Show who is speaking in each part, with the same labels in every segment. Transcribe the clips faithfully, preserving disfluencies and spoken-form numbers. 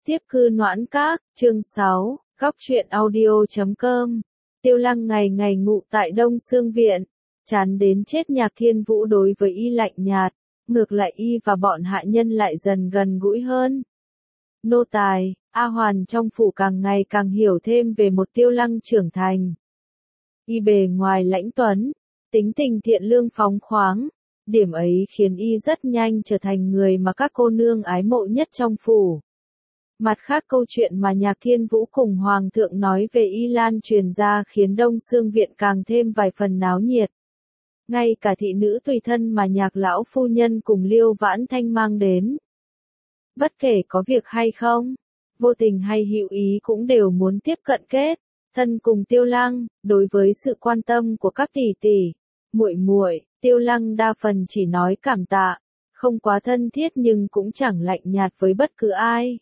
Speaker 1: Tiếp cư Noãn Các, chương sáu, góc truyện audio chấm com. Tiêu Lăng ngày ngày ngụ tại Đông Xương Viện, chán đến chết Nhạc Thiên Vũ đối với y lạnh nhạt, ngược lại y và bọn hạ nhân lại dần gần gũi hơn. Nô tài, A Hoàn trong phủ càng ngày càng hiểu thêm về một Tiêu Lăng trưởng thành. Y bề ngoài lãnh tuấn, tính tình thiện lương phóng khoáng, điểm ấy khiến y rất nhanh trở thành người mà các cô nương ái mộ nhất trong phủ. Mặt khác câu chuyện mà Nhạc Thiên Vũ cùng Hoàng thượng nói về y lan truyền ra khiến Đông Xương Viện càng thêm vài phần náo nhiệt. Ngay cả thị nữ tùy thân mà Nhạc lão phu nhân cùng Liêu Vãn Thanh mang đến, bất kể có việc hay không, vô tình hay hữu ý cũng đều muốn tiếp cận kết thân cùng Tiêu Lăng. Đối với sự quan tâm của các tỷ tỷ, muội muội, Tiêu Lăng đa phần chỉ nói cảm tạ, không quá thân thiết nhưng cũng chẳng lạnh nhạt với bất cứ ai.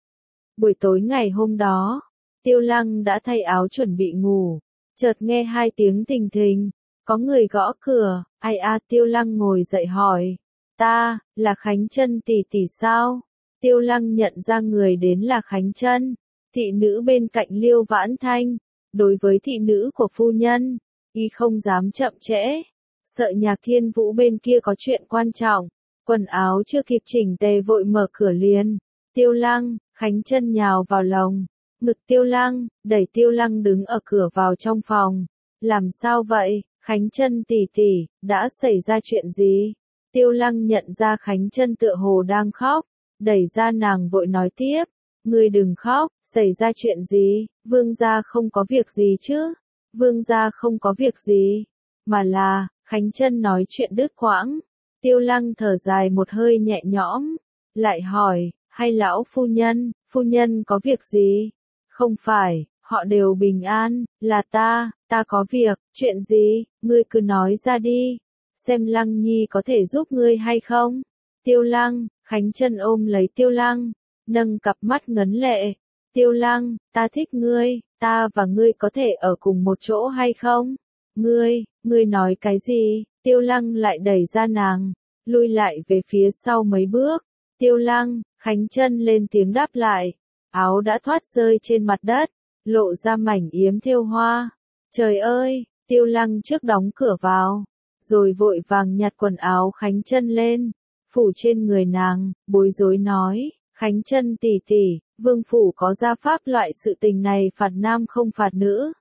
Speaker 1: Buổi tối ngày hôm đó, Tiêu Lăng đã thay áo chuẩn bị ngủ, chợt nghe hai tiếng thình thình, có người gõ cửa. Ai a? Tiêu Lăng ngồi dậy hỏi, ta, là Khánh Chân tỷ tỷ sao? Tiêu Lăng nhận ra người đến là Khánh Chân, thị nữ bên cạnh Liêu Vãn Thanh. Đối với thị nữ của phu nhân, y không dám chậm trễ, sợ Nhạc Thiên Vũ bên kia có chuyện quan trọng. Quần áo chưa kịp chỉnh tề vội mở cửa liền. Tiêu Lăng, Khánh Chân nhào vào lòng ngực Tiêu Lăng, đẩy Tiêu Lăng đứng ở cửa vào trong phòng. Làm sao vậy, Khánh Chân tỷ tỷ, đã xảy ra chuyện gì? Tiêu Lăng nhận ra Khánh Chân tựa hồ đang khóc, đẩy ra nàng vội nói tiếp, ngươi đừng khóc, xảy ra chuyện gì? Vương gia không có việc gì chứ? Vương gia không có việc gì, mà là, Khánh Chân nói chuyện đứt quãng. Tiêu Lăng thở dài một hơi nhẹ nhõm, lại hỏi, hay lão phu nhân, phu nhân có việc gì? Không phải, họ đều bình an, là ta, ta có việc. Chuyện gì? Ngươi cứ nói ra đi, xem Lăng Nhi có thể giúp ngươi hay không? Tiêu Lăng, Khánh Chân ôm lấy Tiêu Lăng, nâng cặp mắt ngấn lệ. Tiêu Lăng, ta thích ngươi, ta và ngươi có thể ở cùng một chỗ hay không? Ngươi, ngươi nói cái gì? Tiêu Lăng lại đẩy ra nàng, lui lại về phía sau mấy bước. Tiêu Lăng, Khánh Chân lên tiếng đáp lại, áo đã thoát rơi trên mặt đất, lộ ra mảnh yếm thêu hoa. Trời ơi, Tiêu Lăng trước đóng cửa vào, rồi vội vàng nhặt quần áo Khánh Chân lên, phủ trên người nàng, bối rối nói, Khánh Chân tỷ tỷ, vương phủ có gia pháp loại sự tình này phạt nam không phạt nữ.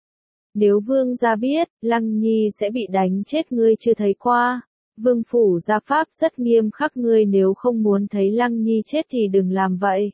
Speaker 1: Nếu vương gia biết, Lăng Nhi sẽ bị đánh chết ngươi chưa thấy qua. Vương phủ gia pháp rất nghiêm khắc, ngươi nếu không muốn thấy Lăng Nhi chết thì đừng làm vậy.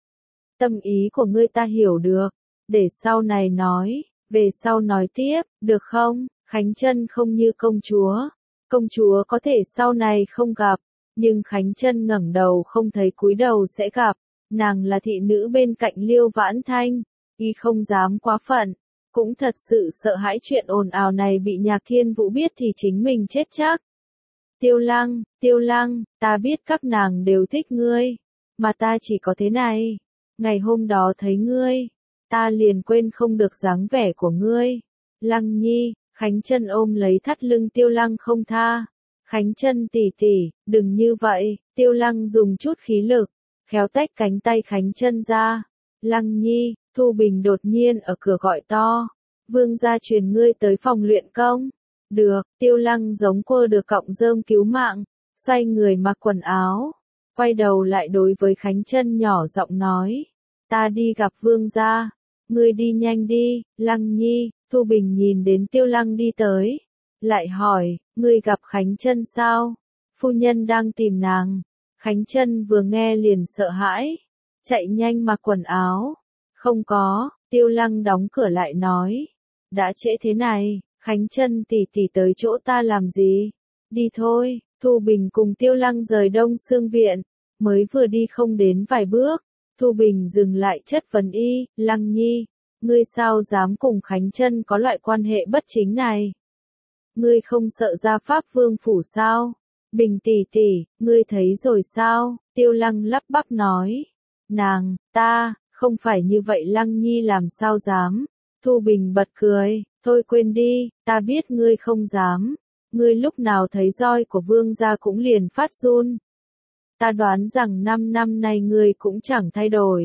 Speaker 1: Tâm ý của ngươi ta hiểu được, để sau này nói, về sau nói tiếp, được không? Khánh Chân không như công chúa, công chúa có thể sau này không gặp, nhưng Khánh Chân ngẩng đầu không thấy cúi đầu sẽ gặp. Nàng là thị nữ bên cạnh Liêu Vãn Thanh, y không dám quá phận, cũng thật sự sợ hãi chuyện ồn ào này bị Nhạc Thiên Vũ biết thì chính mình chết chắc. Tiêu Lăng, Tiêu Lăng, ta biết các nàng đều thích ngươi, mà ta chỉ có thế này. Ngày hôm đó thấy ngươi, ta liền quên không được dáng vẻ của ngươi. Lăng Nhi, Khánh Chân ôm lấy thắt lưng Tiêu Lăng không tha. Khánh Chân tỷ tỷ, đừng như vậy. Tiêu Lăng dùng chút khí lực, khéo tách cánh tay Khánh Chân ra. Lăng Nhi, Thu Bình đột nhiên ở cửa gọi to, vương gia truyền ngươi tới phòng luyện công. Được, Tiêu Lăng giống quơ được cọng rơm cứu mạng, xoay người mặc quần áo, quay đầu lại đối với Khánh Chân nhỏ giọng nói, ta đi gặp vương gia, ngươi đi nhanh đi. Lăng Nhi, Thu Bình nhìn đến Tiêu Lăng đi tới, lại hỏi, ngươi gặp Khánh Chân sao? Phu nhân đang tìm nàng. Khánh Chân vừa nghe liền sợ hãi, chạy nhanh mặc quần áo. Không có. Tiêu Lăng đóng cửa lại nói, đã trễ thế này, Khánh Chân tỷ tỷ tới chỗ ta làm gì? Đi thôi. Thu Bình cùng Tiêu Lăng rời Đông Xương Viện, mới vừa đi không đến vài bước, Thu Bình dừng lại chất vấn y, Lăng Nhi, ngươi sao dám cùng Khánh Chân có loại quan hệ bất chính này? Ngươi không sợ gia pháp vương phủ sao? Bình tỷ tỷ, ngươi thấy rồi sao? Tiêu Lăng lắp bắp nói, nàng, ta, không phải như vậy. Lăng Nhi làm sao dám? Thu Bình bật cười, thôi quên đi, ta biết ngươi không dám. Ngươi lúc nào thấy roi của vương gia cũng liền phát run. Ta đoán rằng năm năm nay ngươi cũng chẳng thay đổi.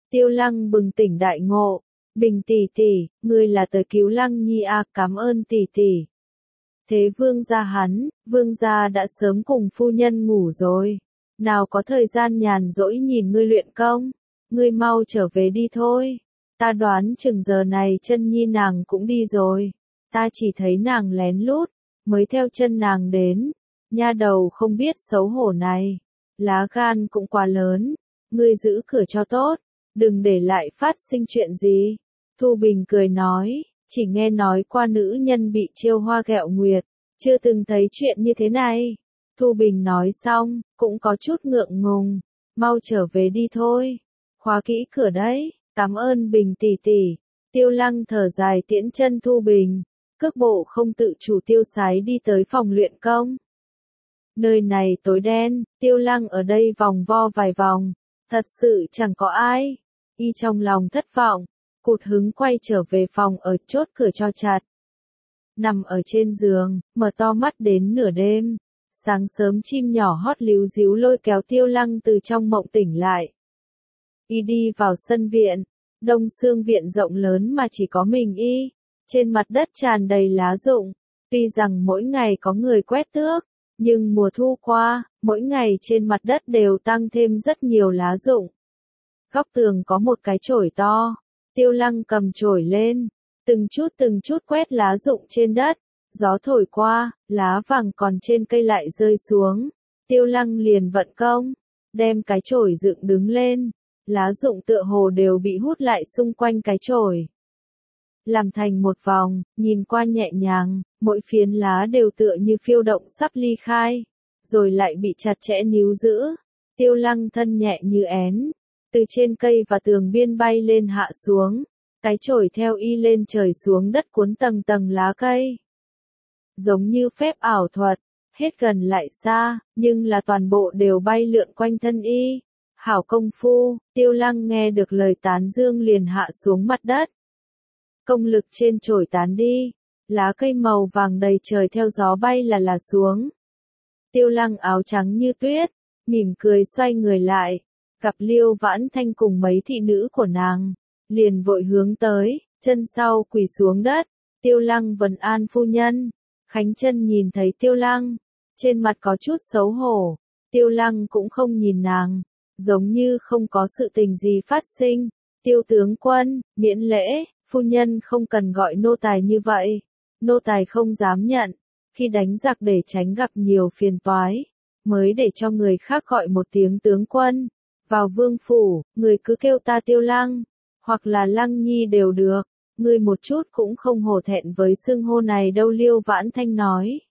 Speaker 1: Tiêu Lăng bừng tỉnh đại ngộ, Bình tỷ tỷ, ngươi là tới cứu Lăng Nhi à, cảm ơn tỷ tỷ. Thế vương gia hắn, vương gia đã sớm cùng phu nhân ngủ rồi, nào có thời gian nhàn rỗi nhìn ngươi luyện công, ngươi mau trở về đi thôi, ta đoán chừng giờ này chân nhi nàng cũng đi rồi, ta chỉ thấy nàng lén lút, mới theo chân nàng đến, nha đầu không biết xấu hổ này, lá gan cũng quá lớn, ngươi giữ cửa cho tốt, đừng để lại phát sinh chuyện gì. Thu Bình cười nói, chỉ nghe nói qua nữ nhân bị trêu hoa ghẹo nguyệt, chưa từng thấy chuyện như thế này. Thu Bình nói xong, cũng có chút ngượng ngùng, mau trở về đi thôi, khóa kỹ cửa đấy, cảm ơn Bình tỷ tỷ. Tiêu Lăng thở dài tiễn chân Thu Bình, cước bộ không tự chủ tiêu sái đi tới phòng luyện công. Nơi này tối đen, Tiêu Lăng ở đây vòng vo vài vòng, thật sự chẳng có ai. Y trong lòng thất vọng, cụt hứng quay trở về phòng ở chốt cửa cho chặt. Nằm ở trên giường, mở to mắt đến nửa đêm. Sáng sớm chim nhỏ hót líu díu lôi kéo Tiêu Lăng từ trong mộng tỉnh lại. Y đi vào sân viện, Đông Xương viện rộng lớn mà chỉ có mình y. Trên mặt đất tràn đầy lá rụng. Tuy rằng mỗi ngày có người quét tước, nhưng mùa thu qua, mỗi ngày trên mặt đất đều tăng thêm rất nhiều lá rụng. Góc tường có một cái chổi to, Tiêu Lăng cầm chổi lên, từng chút từng chút quét lá rụng trên đất, gió thổi qua, lá vàng còn trên cây lại rơi xuống, Tiêu Lăng liền vận công, đem cái chổi dựng đứng lên, lá rụng tựa hồ đều bị hút lại xung quanh cái chổi. Làm thành một vòng, nhìn qua nhẹ nhàng, mỗi phiến lá đều tựa như phiêu động sắp ly khai, rồi lại bị chặt chẽ níu giữ. Tiêu Lăng thân nhẹ như én, từ trên cây và tường biên bay lên hạ xuống, cái chổi theo y lên trời xuống đất cuốn tầng tầng lá cây. Giống như phép ảo thuật, hết gần lại xa, nhưng là toàn bộ đều bay lượn quanh thân y. Hảo công phu, Tiêu Lăng nghe được lời tán dương liền hạ xuống mặt đất. Công lực trên chổi tán đi, lá cây màu vàng đầy trời theo gió bay là là xuống. Tiêu Lăng áo trắng như tuyết, mỉm cười xoay người lại, gặp Liêu Vãn Thanh cùng mấy thị nữ của nàng, liền vội hướng tới, chân sau quỳ xuống đất. Tiêu Lăng vân an phu nhân. Khánh Chân nhìn thấy Tiêu Lăng, trên mặt có chút xấu hổ. Tiêu Lăng cũng không nhìn nàng, giống như không có sự tình gì phát sinh. Tiêu tướng quân, miễn lễ, phu nhân không cần gọi nô tài như vậy. Nô tài không dám nhận, khi đánh giặc để tránh gặp nhiều phiền toái, mới để cho người khác gọi một tiếng tướng quân. Vào vương phủ, người cứ kêu ta Tiêu Lăng, hoặc là Lăng Nhi đều được, ngươi một chút cũng không hổ thẹn với xưng hô này đâu. Liêu Vãn Thanh nói.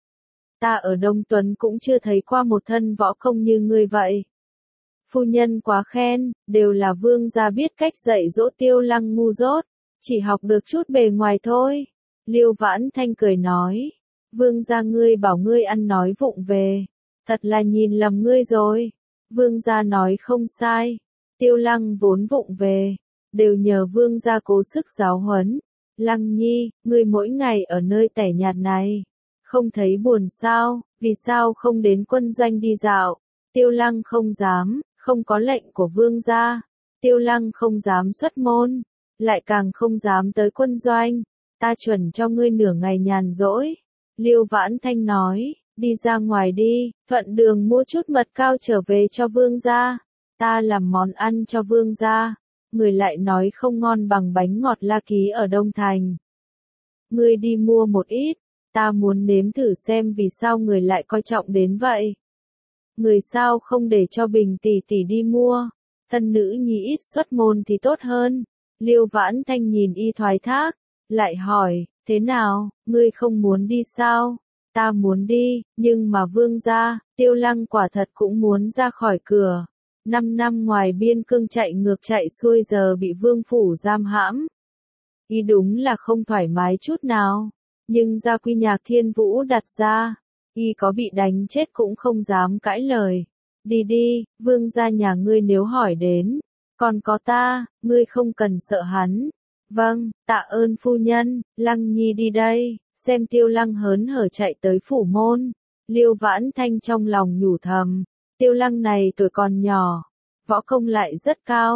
Speaker 1: Ta ở Đông Tuấn cũng chưa thấy qua một thân võ công như ngươi vậy. Phu nhân quá khen, đều là vương gia biết cách dạy dỗ Tiêu Lăng ngu dốt, chỉ học được chút bề ngoài thôi. Liêu Vãn Thanh cười nói, vương gia ngươi bảo ngươi ăn nói vụng về, thật là nhìn lầm ngươi rồi. Vương gia nói không sai, Tiêu Lăng vốn vụng về, đều nhờ vương gia cố sức giáo huấn. Lăng Nhi, ngươi mỗi ngày ở nơi tẻ nhạt này, không thấy buồn sao, vì sao không đến quân doanh đi dạo? Tiêu Lăng không dám, không có lệnh của vương gia, Tiêu Lăng không dám xuất môn, lại càng không dám tới quân doanh, ta chuẩn cho ngươi nửa ngày nhàn rỗi. Liêu Vãn Thanh nói, đi ra ngoài đi, thuận đường mua chút mật cao trở về cho vương gia, ta làm món ăn cho vương gia, người lại nói không ngon bằng bánh ngọt La Ký ở Đông Thành. Ngươi đi mua một ít, ta muốn nếm thử xem vì sao người lại coi trọng đến vậy. Người sao không để cho Bình tỷ tỷ đi mua, thân nữ nhi ít xuất môn thì tốt hơn. Liêu Vãn Thanh nhìn y thoái thác, lại hỏi, thế nào, ngươi không muốn đi sao? Ta muốn đi, nhưng mà vương gia, Tiêu Lăng quả thật cũng muốn ra khỏi cửa. Năm năm ngoài biên cương chạy ngược chạy xuôi giờ bị vương phủ giam hãm. Y đúng là không thoải mái chút nào, nhưng gia quy nhạc Thiên Vũ đặt ra, y có bị đánh chết cũng không dám cãi lời. Đi đi, vương gia nhà ngươi nếu hỏi đến, còn có ta, ngươi không cần sợ hắn. Vâng, tạ ơn phu nhân. Lăng Nhi đi đây. Xem Tiêu Lăng hớn hở chạy tới phủ môn, Liêu Vãn Thanh trong lòng nhủ thầm, Tiêu Lăng này tuổi còn nhỏ, võ công lại rất cao,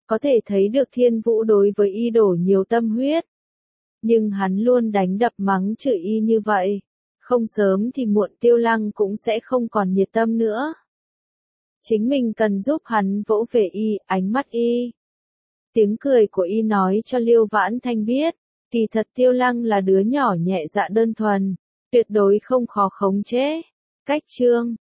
Speaker 1: Có thể thấy được Thiên Vũ đối với y đổ nhiều tâm huyết. Nhưng hắn luôn đánh đập mắng chửi y như vậy. Không sớm thì muộn Tiêu Lăng cũng sẽ không còn nhiệt tâm nữa. Chính mình cần giúp hắn vỗ về y, ánh mắt y. Tiếng cười của y nói cho Liêu Vãn Thanh biết, kỳ thật Tiêu Lăng là đứa nhỏ nhẹ dạ đơn thuần, tuyệt đối không khó khống chế. Cách chương